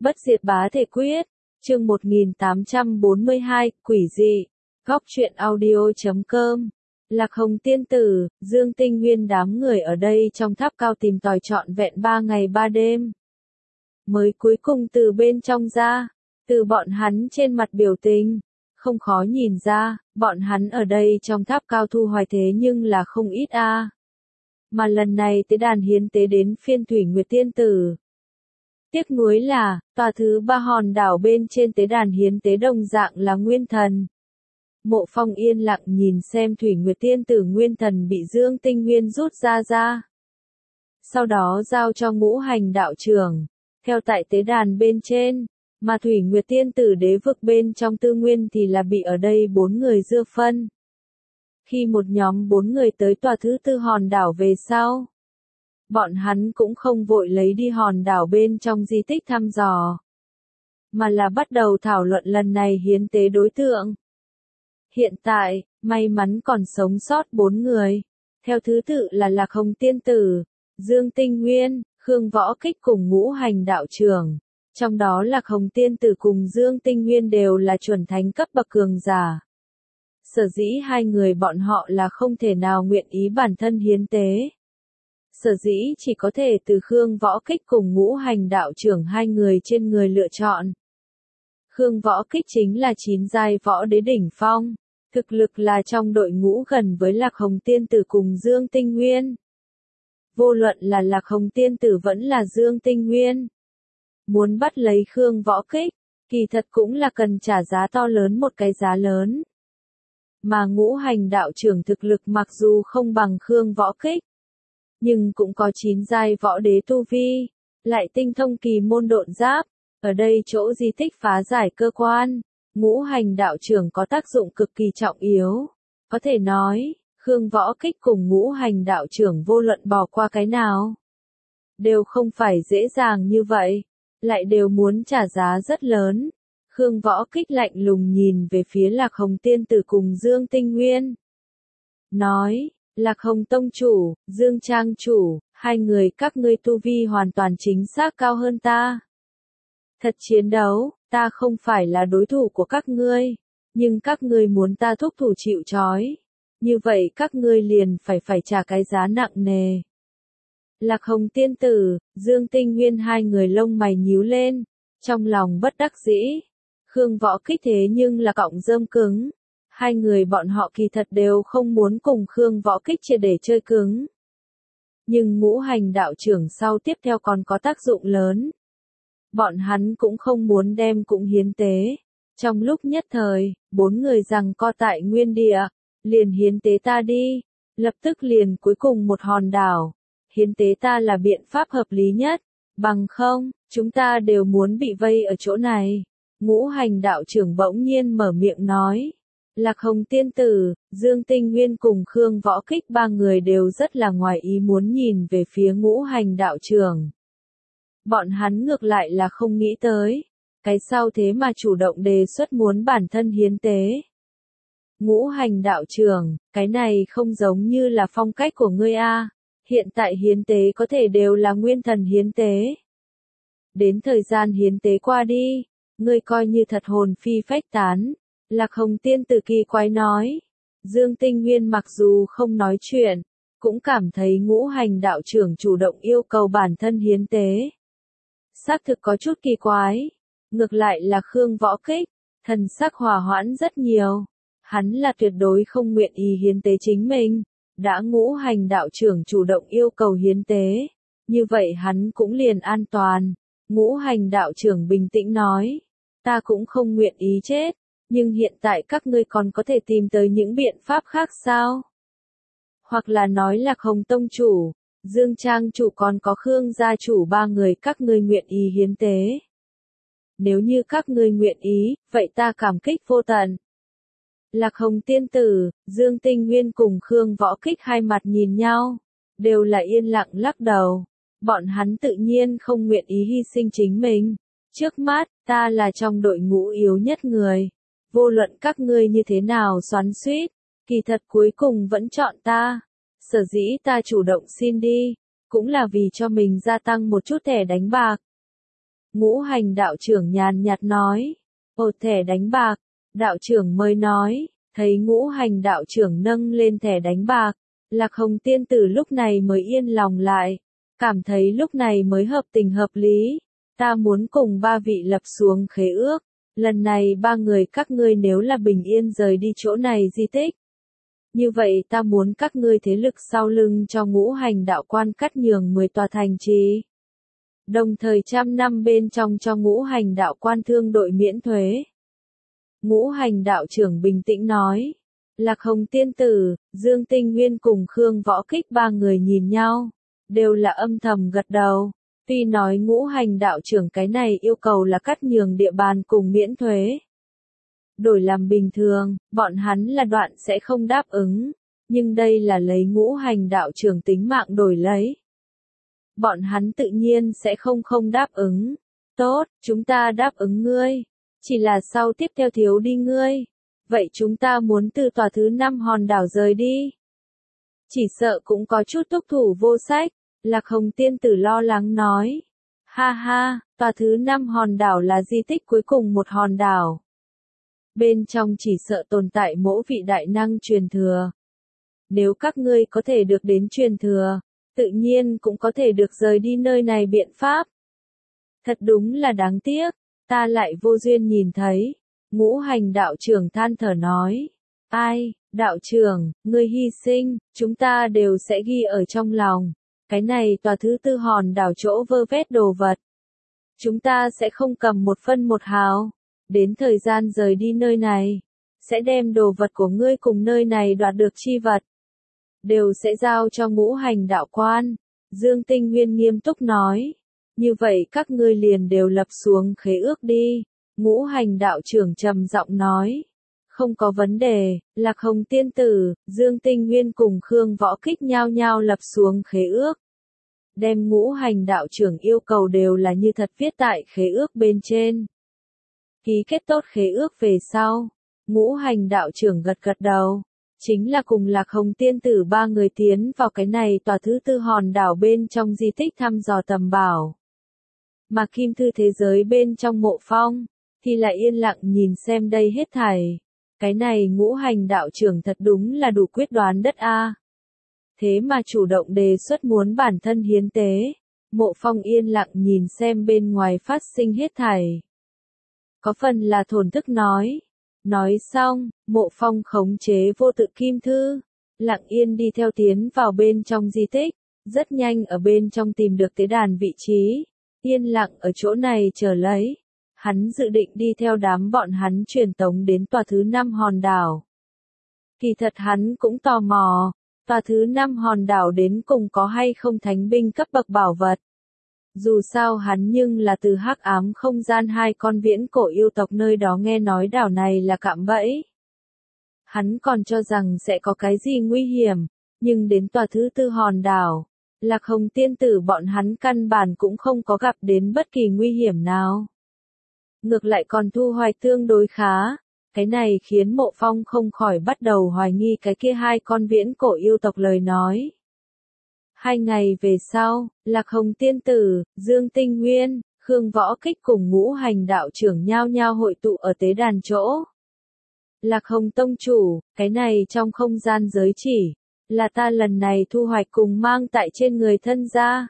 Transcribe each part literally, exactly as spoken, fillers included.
Bất diệt bá thể quyết, chương một nghìn tám trăm bốn mươi hai, quỷ dị, góc truyện audio chấm com. Lạc Hồng tiên tử, Dương Tinh Nguyên đám người ở đây trong tháp cao tìm tòi trọn vẹn ba ngày ba đêm. Mới cuối cùng từ bên trong ra, từ bọn hắn trên mặt biểu tình, không khó nhìn ra, bọn hắn ở đây trong tháp cao thu hoài thế nhưng là không ít a. À. Mà lần này tế đàn hiến tế đến phiên Thủy Nguyệt tiên tử. Tiếc nuối là, tòa thứ ba hòn đảo bên trên tế đàn hiến tế đồng dạng là nguyên thần. Mộ Phong yên lặng nhìn xem Thủy Nguyệt tiên tử nguyên thần bị Dương Tinh Nguyên rút ra ra. Sau đó giao cho ngũ hành đạo trưởng, theo tại tế đàn bên trên, mà Thủy Nguyệt tiên tử đế vực bên trong tư nguyên thì là bị ở đây bốn người dưa phân. Khi một nhóm bốn người tới tòa thứ tư hòn đảo về sau, bọn hắn cũng không vội lấy đi hòn đảo bên trong di tích thăm dò, mà là bắt đầu thảo luận lần này hiến tế đối tượng. Hiện tại, may mắn còn sống sót bốn người, theo thứ tự là Lạc Hồng tiên tử, Dương Tinh Nguyên, Khương Võ Kích cùng ngũ hành đạo trưởng. Trong đó Lạc Hồng tiên tử cùng Dương Tinh Nguyên đều là chuẩn thánh cấp bậc cường giả. Sở dĩ hai người bọn họ là không thể nào nguyện ý bản thân hiến tế. Sở dĩ chỉ có thể từ Khương Võ Kích cùng ngũ hành đạo trưởng hai người trên người lựa chọn. Khương Võ Kích chính là chín giai võ đế đỉnh phong, thực lực là trong đội ngũ gần với Lạc Hồng tiên tử cùng Dương Tinh Nguyên. Vô luận là Lạc Hồng tiên tử vẫn là Dương Tinh Nguyên. Muốn bắt lấy Khương Võ Kích, kỳ thật cũng là cần trả giá to lớn một cái giá lớn. Mà ngũ hành đạo trưởng thực lực mặc dù không bằng Khương Võ Kích, nhưng cũng có chín giai võ đế tu vi, lại tinh thông kỳ môn độn giáp, ở đây chỗ di tích phá giải cơ quan, ngũ hành đạo trưởng có tác dụng cực kỳ trọng yếu. Có thể nói, Khương Võ Kích cùng ngũ hành đạo trưởng vô luận bỏ qua cái nào, đều không phải dễ dàng như vậy, lại đều muốn trả giá rất lớn. Khương Võ Kích lạnh lùng nhìn về phía Lạc Hồng tiên tử cùng Dương Tinh Nguyên. Nói, Lạc Hồng tông chủ, Dương trang chủ, hai người các ngươi tu vi hoàn toàn chính xác cao hơn ta. Thật chiến đấu, ta không phải là đối thủ của các ngươi, nhưng các ngươi muốn ta thúc thủ chịu trói. Như vậy các ngươi liền phải phải trả cái giá nặng nề. Lạc Hồng tiên tử, Dương Tinh Nguyên hai người lông mày nhíu lên, trong lòng bất đắc dĩ. Khương Võ Kích thế nhưng là cọng rơm cứng. Hai người bọn họ kỳ thật đều không muốn cùng Khương Võ Kích chia để chơi cứng. Nhưng ngũ hành đạo trưởng sau tiếp theo còn có tác dụng lớn. Bọn hắn cũng không muốn đem cũng hiến tế. Trong lúc nhất thời, bốn người rằng co tại nguyên địa, liền hiến tế ta đi, lập tức liền cuối cùng một hòn đảo. Hiến tế ta là biện pháp hợp lý nhất, bằng không, chúng ta đều muốn bị vây ở chỗ này. Ngũ hành đạo trưởng bỗng nhiên mở miệng nói. Lạc Hồng tiên tử, Dương Tinh Nguyên cùng Khương Võ Kích ba người đều rất là ngoài ý muốn nhìn về phía ngũ hành đạo trưởng. Bọn hắn ngược lại là không nghĩ tới, cái sau thế mà chủ động đề xuất muốn bản thân hiến tế. Ngũ hành đạo trưởng, cái này không giống như là phong cách của ngươi a. Hiện tại hiến tế có thể đều là nguyên thần hiến tế. Đến thời gian hiến tế qua đi, ngươi coi như thật hồn phi phách tán. Lạc Hồng tiên tử kỳ quái nói. Dương Tinh Nguyên mặc dù không nói chuyện, cũng cảm thấy ngũ hành đạo trưởng chủ động yêu cầu bản thân hiến tế. Xác thực có chút kỳ quái. Ngược lại là Khương Võ Kích, thần sắc hòa hoãn rất nhiều. Hắn là tuyệt đối không nguyện ý hiến tế chính mình. Đã ngũ hành đạo trưởng chủ động yêu cầu hiến tế, như vậy hắn cũng liền an toàn. Ngũ hành đạo trưởng bình tĩnh nói. Ta cũng không nguyện ý chết. Nhưng hiện tại các ngươi còn có thể tìm tới những biện pháp khác sao? Hoặc là nói Lạc Hồng tông chủ, Dương trang chủ còn có Khương gia chủ ba người các ngươi nguyện ý hiến tế. Nếu như các ngươi nguyện ý, vậy ta cảm kích vô tận. Lạc Hồng tiên tử, Dương Tinh Nguyên cùng Khương Võ Kích hai mặt nhìn nhau, đều là yên lặng lắc đầu. Bọn hắn tự nhiên không nguyện ý hy sinh chính mình. Trước mắt, ta là trong đội ngũ yếu nhất người. Vô luận các ngươi như thế nào xoắn xuýt, kỳ thật cuối cùng vẫn chọn ta. Sở dĩ ta chủ động xin đi, cũng là vì cho mình gia tăng một chút thẻ đánh bạc. Ngũ hành đạo trưởng nhàn nhạt nói. Ồ, thẻ đánh bạc. Đạo trưởng mới nói, thấy ngũ hành đạo trưởng nâng lên thẻ đánh bạc. Lạc Hồng tiên tử lúc này mới yên lòng lại. Cảm thấy lúc này mới hợp tình hợp lý. Ta muốn cùng ba vị lập xuống khế ước. Lần này ba người các ngươi nếu là bình yên rời đi chỗ này di tích. Như vậy ta muốn các ngươi thế lực sau lưng cho ngũ hành đạo quan cắt nhường mười tòa thành trì. Đồng thời trăm năm bên trong cho ngũ hành đạo quan thương đội miễn thuế. Ngũ hành đạo trưởng bình tĩnh nói. Lạc Hồng tiên tử, Dương Tinh Nguyên cùng Khương Võ Kích ba người nhìn nhau. Đều là âm thầm gật đầu. Tuy nói ngũ hành đạo trưởng cái này yêu cầu là cắt nhường địa bàn cùng miễn thuế. Đổi làm bình thường, bọn hắn là đoạn sẽ không đáp ứng. Nhưng đây là lấy ngũ hành đạo trưởng tính mạng đổi lấy. Bọn hắn tự nhiên sẽ không không đáp ứng. Tốt, chúng ta đáp ứng ngươi. Chỉ là sau tiếp theo thiếu đi ngươi. Vậy chúng ta muốn từ tòa thứ năm hòn đảo rời đi. Chỉ sợ cũng có chút túc thủ vô sách. Lạc Hồng tiên tử lo lắng nói. Ha ha, tòa thứ năm hòn đảo là di tích cuối cùng một hòn đảo. Bên trong chỉ sợ tồn tại mỗi vị đại năng truyền thừa. Nếu các ngươi có thể được đến truyền thừa, tự nhiên cũng có thể được rời đi nơi này biện pháp. Thật đúng là đáng tiếc, ta lại vô duyên nhìn thấy. Ngũ hành đạo trưởng than thở nói. Ai, đạo trưởng, ngươi hy sinh, chúng ta đều sẽ ghi ở trong lòng. Cái này tòa thứ tư hòn đảo chỗ vơ vét đồ vật. Chúng ta sẽ không cầm một phân một hào. Đến thời gian rời đi nơi này, sẽ đem đồ vật của ngươi cùng nơi này đoạt được chi vật. Đều sẽ giao cho ngũ hành đạo quan. Dương Tinh Nguyên nghiêm túc nói. Như vậy các ngươi liền đều lập xuống khế ước đi. Ngũ hành đạo trưởng trầm giọng nói. Không có vấn đề, Lạc Hồng tiên tử, Dương Tinh Nguyên cùng Khương Võ Kích nhao nhao lập xuống khế ước. Đem ngũ hành đạo trưởng yêu cầu đều là như thật viết tại khế ước bên trên. Ký kết tốt khế ước về sau, ngũ hành đạo trưởng gật gật đầu. Chính là cùng Lạc Hồng tiên tử ba người tiến vào cái này tòa thứ tư hòn đảo bên trong di tích thăm dò tầm bảo. Mà kim thư thế giới bên trong Mộ Phong, thì lại yên lặng nhìn xem đây hết thảy. Cái này ngũ hành đạo trưởng thật đúng là đủ quyết đoán đất a. Thế mà chủ động đề xuất muốn bản thân hiến tế. Mộ Phong yên lặng nhìn xem bên ngoài phát sinh hết thảy. Có phần là thổn thức nói. Nói xong, Mộ Phong khống chế vô tự kim thư, lặng yên đi theo tiến vào bên trong di tích, rất nhanh ở bên trong tìm được tế đàn vị trí, yên lặng ở chỗ này chờ lấy. Hắn dự định đi theo đám bọn hắn truyền tống đến tòa thứ năm hòn đảo. Kỳ thật hắn cũng tò mò, tòa thứ năm hòn đảo đến cùng có hay không thánh binh cấp bậc bảo vật. Dù sao hắn nhưng là từ hắc ám không gian hai con viễn cổ yêu tộc nơi đó nghe nói đảo này là cạm bẫy. Hắn còn cho rằng sẽ có cái gì nguy hiểm, nhưng đến tòa thứ tư hòn đảo, Lạc Hồng tiên tử bọn hắn căn bản cũng không có gặp đến bất kỳ nguy hiểm nào. Ngược lại còn thu hoạch tương đối khá, cái này khiến Mộ Phong không khỏi bắt đầu hoài nghi cái kia hai con viễn cổ yêu tộc lời nói. Hai ngày về sau, Lạc Hồng tiên tử, Dương Tinh Nguyên, Khương Võ Kích cùng ngũ hành đạo trưởng nhao nhao hội tụ ở tế đàn chỗ. Lạc Hồng tông chủ, cái này trong không gian giới chỉ, là ta lần này thu hoạch cùng mang tại trên người thân gia.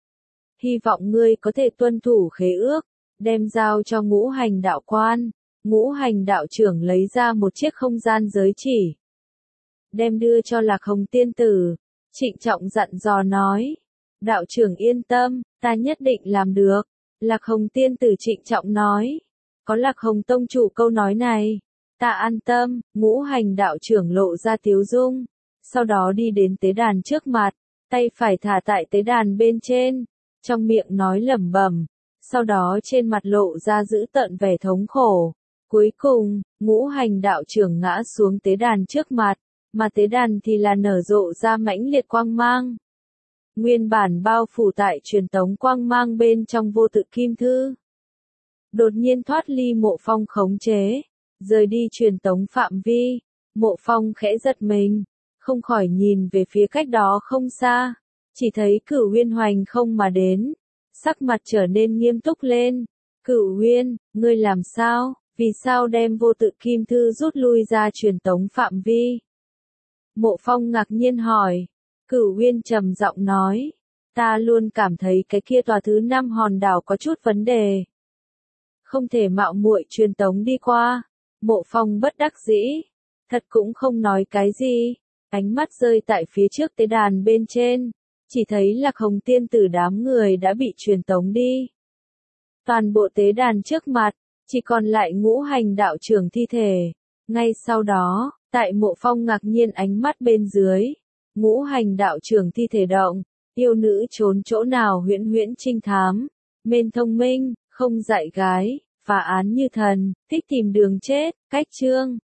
Hy vọng ngươi có thể tuân thủ khế ước, đem giao cho ngũ hành đạo quan. Ngũ hành đạo trưởng lấy ra một chiếc không gian giới chỉ. Đem đưa cho Lạc Hồng tiên tử. Trịnh trọng dặn dò nói. Đạo trưởng yên tâm, ta nhất định làm được. Lạc Hồng tiên tử trịnh trọng nói. Có Lạc Hồng tông chủ câu nói này. Ta an tâm, ngũ hành đạo trưởng lộ ra tiếu dung. Sau đó đi đến tế đàn trước mặt. Tay phải thả tại tế đàn bên trên. Trong miệng nói lẩm bẩm. Sau đó trên mặt lộ ra dữ tợn vẻ thống khổ. Cuối cùng, ngũ hành đạo trưởng ngã xuống tế đàn trước mặt. Mà tế đàn thì là nở rộ ra mãnh liệt quang mang. Nguyên bản bao phủ tại truyền tống quang mang bên trong vô tự kim thư. Đột nhiên thoát ly Mộ Phong khống chế, rời đi truyền tống phạm vi. Mộ Phong khẽ giật mình, không khỏi nhìn về phía cách đó không xa. Chỉ thấy Cửu Uyên hoành không mà đến. sắc mặt trở nên nghiêm túc lên. Cửu Uyên, ngươi làm sao, vì sao đem vô tự kim thư rút lui ra truyền tống phạm vi? Mộ Phong ngạc nhiên hỏi. Cửu Uyên trầm giọng nói, ta luôn cảm thấy cái kia tòa thứ năm hòn đảo có chút vấn đề. Không thể mạo muội truyền tống đi qua. Mộ Phong bất đắc dĩ, thật cũng không nói cái gì, ánh mắt rơi tại phía trước tế đàn bên trên, chỉ thấy Lạc Hồng tiên tử đám người đã bị truyền tống đi. Toàn bộ tế đàn trước mặt, chỉ còn lại ngũ hành đạo trưởng thi thể. Ngay sau đó, tại Mộ Phong ngạc nhiên ánh mắt bên dưới, ngũ hành đạo trưởng thi thể động, yêu nữ trốn chỗ nào huyễn huyễn trinh thám, mên thông minh, không dạy gái, phá án như thần, thích tìm đường chết, cách chương.